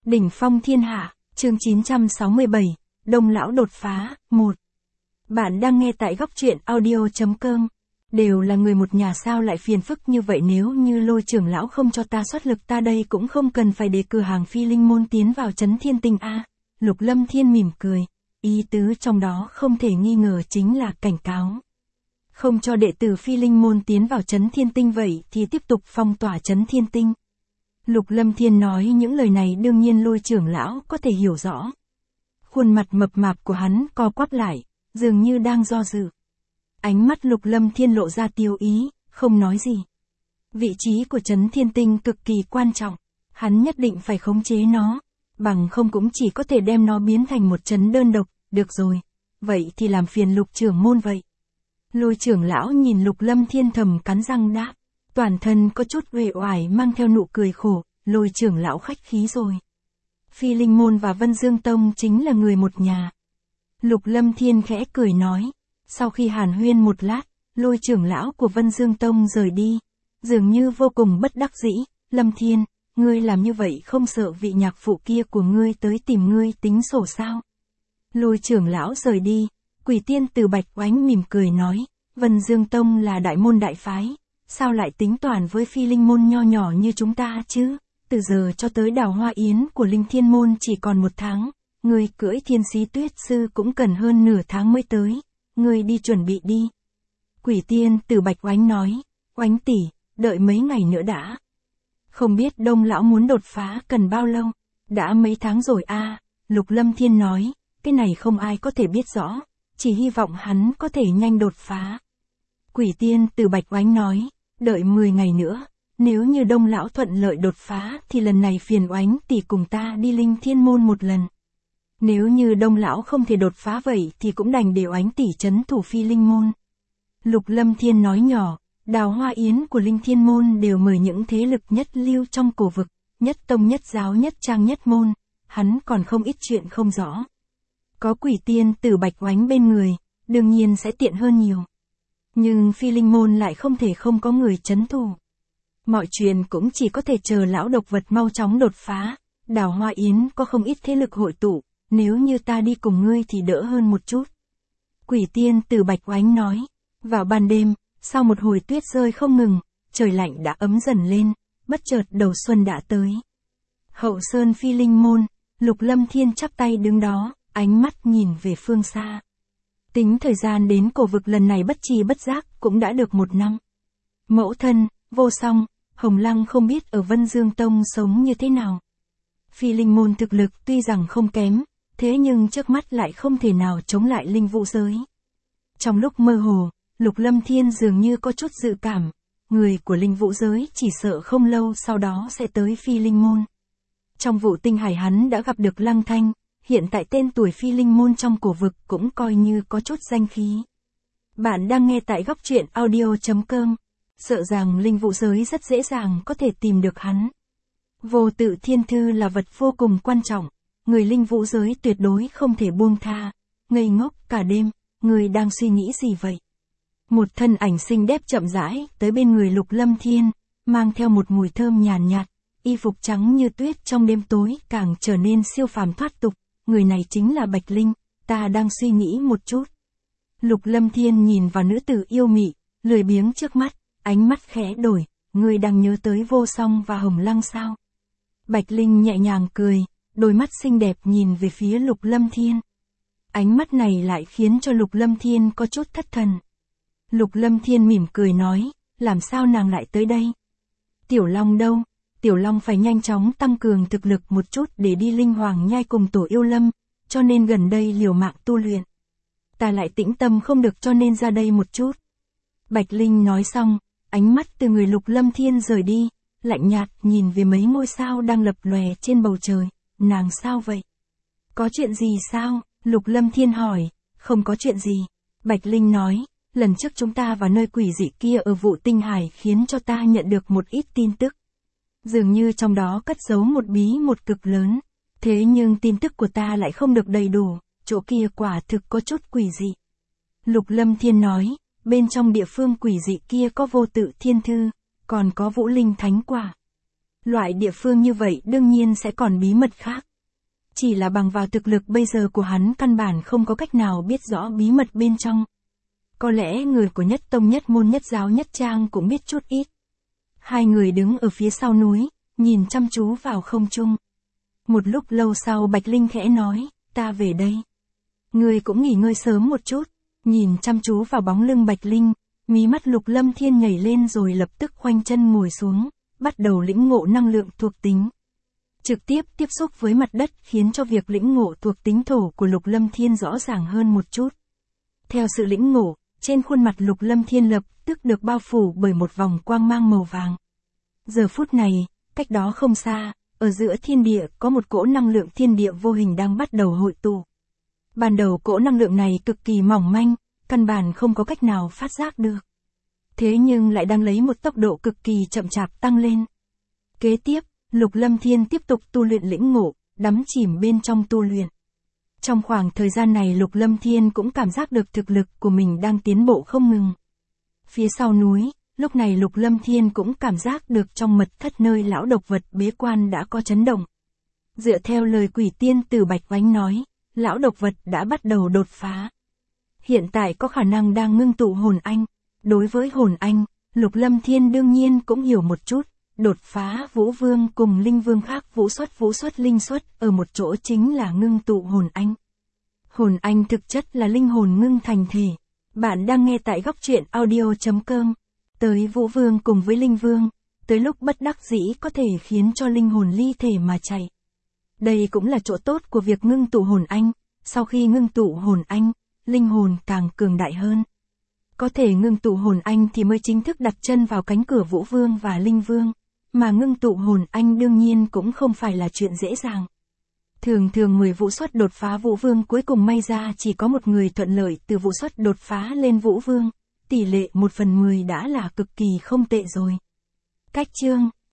Đỉnh phong thiên hạ, chương 967, Đông lão đột phá, 1. Bạn đang nghe tại góc truyện audio.com. Đều là người một nhà sao lại phiền phức như vậy, nếu như Lôi trưởng lão không cho ta xuất lực, ta đây cũng không cần phải để cửa hàng Phi Linh môn tiến vào Chấn Thiên Tinh a. Lục Lâm Thiên mỉm cười, ý tứ trong đó không thể nghi ngờ chính là cảnh cáo. Không cho đệ tử Phi Linh môn tiến vào Chấn Thiên Tinh, vậy thì tiếp tục phong tỏa Chấn Thiên Tinh. Lục Lâm Thiên nói những lời này đương nhiên Lôi trưởng lão có thể hiểu rõ. Khuôn mặt mập mạp của hắn co quắp lại, dường như đang do dự. Ánh mắt Lục Lâm Thiên lộ ra tiêu ý, không nói gì. Vị trí của Chấn Thiên Tinh cực kỳ quan trọng, hắn nhất định phải khống chế nó, bằng không cũng chỉ có thể đem nó biến thành một chấn đơn độc. Được rồi, vậy thì làm phiền Lục trưởng môn vậy. Lôi trưởng lão nhìn Lục Lâm Thiên thầm cắn răng đáp, toàn thân có chút uể oải mang theo nụ cười khổ. Lôi trưởng lão khách khí rồi. Phi Linh môn và Vân Dương Tông chính là người một nhà. Lục Lâm Thiên khẽ cười nói. Sau khi hàn huyên một lát, Lôi trưởng lão của Vân Dương Tông rời đi, dường như vô cùng bất đắc dĩ. Lâm Thiên, ngươi làm như vậy không sợ vị nhạc phụ kia của ngươi tới tìm ngươi tính sổ sao? Lôi trưởng lão rời đi, Quỷ Tiên Từ Bạch Oánh mỉm cười nói, Vân Dương Tông là đại môn đại phái, sao lại tính toán với Phi Linh môn nho nhỏ như chúng ta chứ? Từ giờ cho tới đào hoa yến của Linh Thiên môn chỉ còn 1 tháng, ngươi cưỡi Thiên Sĩ Tuyết Sư cũng cần hơn nửa tháng mới tới, ngươi đi chuẩn bị đi. Quỷ Tiên Từ Bạch Oánh nói, Oánh tỷ, đợi mấy ngày nữa đã. Không biết Đông lão muốn đột phá cần bao lâu? Đã mấy tháng rồi a. Lục Lâm Thiên nói, cái này không ai có thể biết rõ, chỉ hy vọng hắn có thể nhanh đột phá. Quỷ Tiên Từ Bạch Oánh nói, đợi 10 ngày nữa. Nếu như Đông lão thuận lợi đột phá thì lần này phiền Oánh tỷ cùng ta đi Linh Thiên môn một lần. Nếu như Đông lão không thể đột phá vậy thì cũng đành để Oánh tỷ trấn thủ Phi Linh môn. Lục Lâm Thiên nói nhỏ, đào hoa yến của Linh Thiên môn đều mời những thế lực nhất lưu trong cổ vực, nhất tông nhất giáo nhất trang nhất môn, hắn còn không ít chuyện không rõ. Có Quỷ Tiên Từ Bạch Oánh bên người, đương nhiên sẽ tiện hơn nhiều. Nhưng Phi Linh môn lại không thể không có người trấn thủ. Mọi chuyện cũng chỉ có thể chờ lão độc vật mau chóng đột phá. Đào hoa yến có không ít thế lực hội tụ, nếu như ta đi cùng ngươi thì đỡ hơn một chút. Quỷ Tiên Từ Bạch Oánh nói. Vào ban đêm, sau một hồi tuyết rơi không ngừng, trời lạnh đã ấm dần lên, bất chợt đầu xuân đã tới. Hậu sơn Phi Linh môn, Lục Lâm Thiên chắp tay đứng đó, ánh mắt nhìn về phương xa. Tính thời gian đến cổ vực lần này bất tri bất giác cũng đã được 1 năm. Mẫu thân, Vô Song, Hồng Lăng không biết ở Vân Dương Tông sống như thế nào. Phi Linh môn thực lực tuy rằng không kém, thế nhưng trước mắt lại không thể nào chống lại linh vũ giới. Trong lúc mơ hồ, Lục Lâm Thiên dường như có chút dự cảm, người của linh vũ giới chỉ sợ không lâu sau đó sẽ tới Phi Linh môn. Trong vụ tinh hải hắn đã gặp được Lăng Thanh, hiện tại tên tuổi Phi Linh môn trong cổ vực cũng coi như có chút danh khí. Bạn đang nghe tại góc truyện audio.com. Sợ rằng linh vũ giới rất dễ dàng có thể tìm được hắn. Vô tự thiên thư là vật vô cùng quan trọng, người linh vũ giới tuyệt đối không thể buông tha. Ngây ngốc cả đêm, người đang suy nghĩ gì vậy? Một thân ảnh xinh đẹp chậm rãi tới bên người Lục Lâm Thiên, mang theo một mùi thơm nhàn nhạt, y phục trắng như tuyết trong đêm tối càng trở nên siêu phàm thoát tục. Người này chính là Bạch Linh, ta đang suy nghĩ một chút. Lục Lâm Thiên nhìn vào nữ tử yêu mị, lười biếng trước mắt. Ánh mắt khẽ đổi, ngươi đang nhớ tới Vô Song và Hồng Lăng sao? Bạch Linh nhẹ nhàng cười, đôi mắt xinh đẹp nhìn về phía Lục Lâm Thiên. Ánh mắt này lại khiến cho Lục Lâm Thiên có chút thất thần. Lục Lâm Thiên mỉm cười nói, làm sao nàng lại tới đây? Tiểu Long đâu? Tiểu Long phải nhanh chóng tăng cường thực lực một chút để đi Linh Hoàng Nhai cùng Tổ Yêu Lâm, cho nên gần đây liều mạng tu luyện. Ta lại tĩnh tâm không được cho nên ra đây một chút. Bạch Linh nói xong, ánh mắt từ người Lục Lâm Thiên rời đi, lạnh nhạt nhìn về mấy ngôi sao đang lập lòe trên bầu trời. Nàng sao vậy? Có chuyện gì sao? Lục Lâm Thiên hỏi. Không có chuyện gì. Bạch Linh nói, lần trước chúng ta vào nơi quỷ dị kia ở vụ tinh hải khiến cho ta nhận được một ít tin tức. Dường như trong đó cất giấu một bí mật cực lớn. Thế nhưng tin tức của ta lại không được đầy đủ, chỗ kia quả thực có chút quỷ dị. Lục Lâm Thiên nói. Bên trong địa phương quỷ dị kia có vô tự thiên thư, còn có vũ linh thánh quả. Loại địa phương như vậy đương nhiên sẽ còn bí mật khác. Chỉ là bằng vào thực lực bây giờ của hắn căn bản không có cách nào biết rõ bí mật bên trong. Có lẽ người của nhất tông nhất môn nhất giáo nhất trang cũng biết chút ít. Hai người đứng ở phía sau núi, nhìn chăm chú vào không trung. Một lúc lâu sau Bạch Linh khẽ nói, ta về đây. Người cũng nghỉ ngơi sớm một chút. Nhìn chăm chú vào bóng lưng Bạch Linh, mí mắt Lục Lâm Thiên nhảy lên rồi lập tức khoanh chân ngồi xuống, bắt đầu lĩnh ngộ năng lượng thuộc tính. Trực tiếp tiếp xúc với mặt đất khiến cho việc lĩnh ngộ thuộc tính thổ của Lục Lâm Thiên rõ ràng hơn một chút. Theo sự lĩnh ngộ, trên khuôn mặt Lục Lâm Thiên lập tức được bao phủ bởi một vòng quang mang màu vàng. Giờ phút này, cách đó không xa, ở giữa thiên địa có một cỗ năng lượng thiên địa vô hình đang bắt đầu hội tụ. Ban đầu cỗ năng lượng này cực kỳ mỏng manh, căn bản không có cách nào phát giác được. Thế nhưng lại đang lấy một tốc độ cực kỳ chậm chạp tăng lên. Kế tiếp, Lục Lâm Thiên tiếp tục tu luyện lĩnh ngộ, đắm chìm bên trong tu luyện. Trong khoảng thời gian này Lục Lâm Thiên cũng cảm giác được thực lực của mình đang tiến bộ không ngừng. Phía sau núi, lúc này Lục Lâm Thiên cũng cảm giác được trong mật thất nơi lão độc vật bế quan đã có chấn động. Dựa theo lời quỷ tiên Tử Bạch Oánh nói, lão độc vật đã bắt đầu đột phá. Hiện tại có khả năng đang ngưng tụ hồn anh. Đối với hồn anh, Lục Lâm Thiên đương nhiên cũng hiểu một chút. Đột phá Vũ Vương cùng Linh Vương khác Vũ xuất Linh xuất ở một chỗ chính là ngưng tụ hồn anh. Hồn anh thực chất là linh hồn ngưng thành thể. Bạn đang nghe tại góc truyện audio.com. Tới Vũ Vương cùng với Linh Vương, tới lúc bất đắc dĩ có thể khiến cho linh hồn ly thể mà chạy. Đây cũng là chỗ tốt của việc ngưng tụ hồn anh, sau khi ngưng tụ hồn anh, linh hồn càng cường đại hơn. Có thể ngưng tụ hồn anh thì mới chính thức đặt chân vào cánh cửa Vũ Vương và Linh Vương, mà ngưng tụ hồn anh đương nhiên cũng không phải là chuyện dễ dàng. Thường 10 Vũ xuất đột phá Vũ Vương cuối cùng may ra chỉ có một người thuận lợi từ Vũ xuất đột phá lên Vũ Vương, tỷ lệ 1/10 đã là cực kỳ không tệ rồi. Cách chương